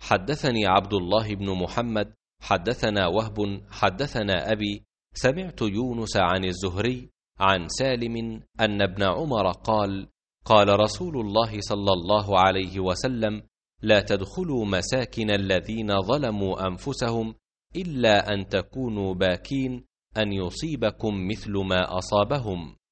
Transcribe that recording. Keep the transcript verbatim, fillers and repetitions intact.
حدثني عبد الله بن محمد حدثنا وهب حدثنا أبي سمعت يونس عن الزهري عن سالم أن ابن عمر قال قال رسول الله صلى الله عليه وسلم لا تدخلوا مساكن الذين ظلموا أنفسهم إلا أن تكونوا باكين أن يصيبكم مثل ما أصابهم.